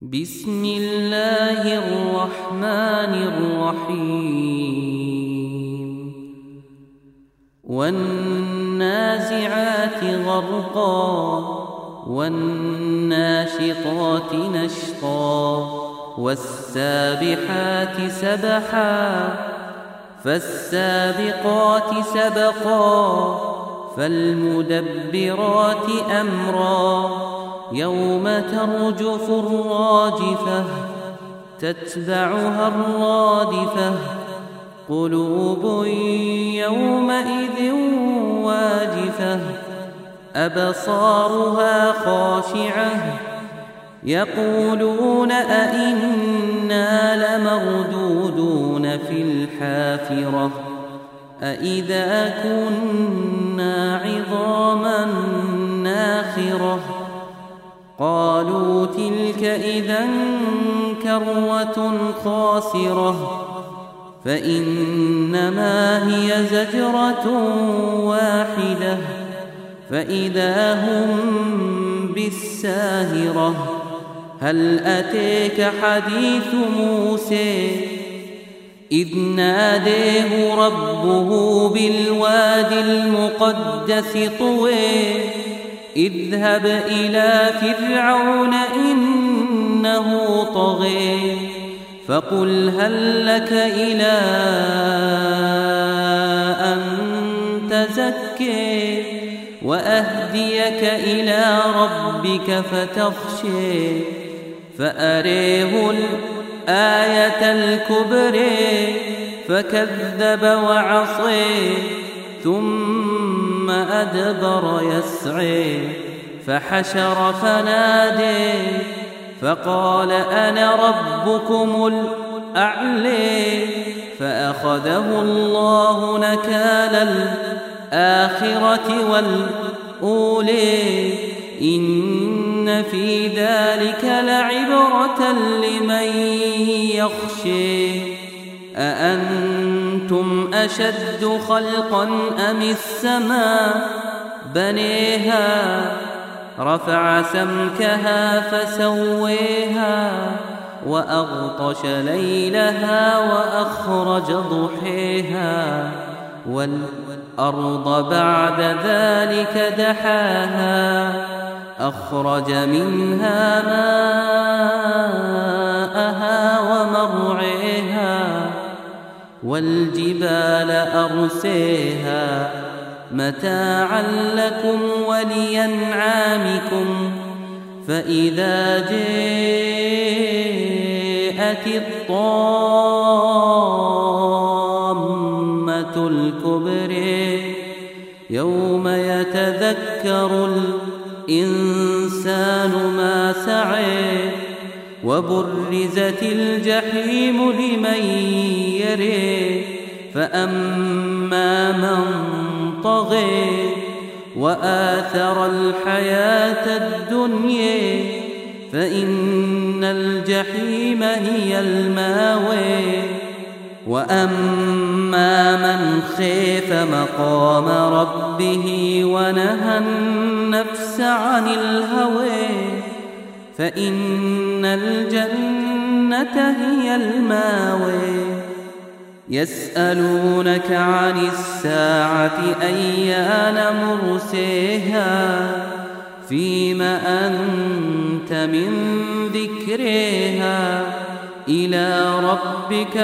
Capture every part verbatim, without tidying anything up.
بسم الله الرحمن الرحيم والنازعات غرقا والناشطات نشطا والسابحات سبحا فالسابقات سبقا فالمدبرات أمرا يوم ترجف الراجفة تتبعها الرادفة قلوب يومئذ واجفة أبصارها خاشعة يقولون أئنا لمردودون في الحافرة أئذا كنا عظاما ناخرة قالوا تلك إذا كرة خاسرة فإنما هي زجرة واحدة فإذا هم بالساهرة هل أتيك حديث موسى إذ ناديه ربه بالوادي المقدس طوى اذهب إلى فرعون إنه طغى فقل هل لك إلى أن تزكي وأهديك إلى ربك فتخشى فأريه الآية الكبرى فكذب وعصى ثم أدبر يسعى فحشر فنادى فقال أنا ربكم الأعلى فأخذه الله نكال الآخرة والأولى إن في ذلك لعبرة لمن يخشى أأنتم أشد خلقا أم السماء بنيها رفع سمكها فسويها وأغطش ليلها وأخرج ضحيها والأرض بعد ذلك دحاها أخرج منها ماءها ومرعيها والجبال أرسيها متاعا لكم ولأنعامكم فإذا جاءت الطامة الكبرى يوم يتذكر الإنسان ما سعى وبرزت الجحيم لمن يرى فأما من طغى وآثر الحياة الدنيا فإن الجحيم هي الماوى وأما من خاف مقام ربه ونهى النفس عن الهوى فإن الجنة هي الماوى يسألونك عن الساعة أيان مرساها فيم أنت من ذكرها إلى ربك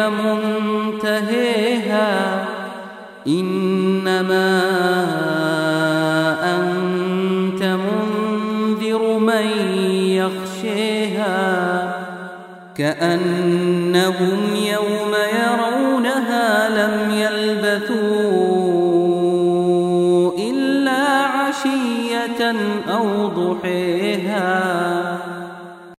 منتهيها إنما أنت منذر من يخشيها كأنهم يوم يرونها لم يلبثوا إلا عشية أو ضحيها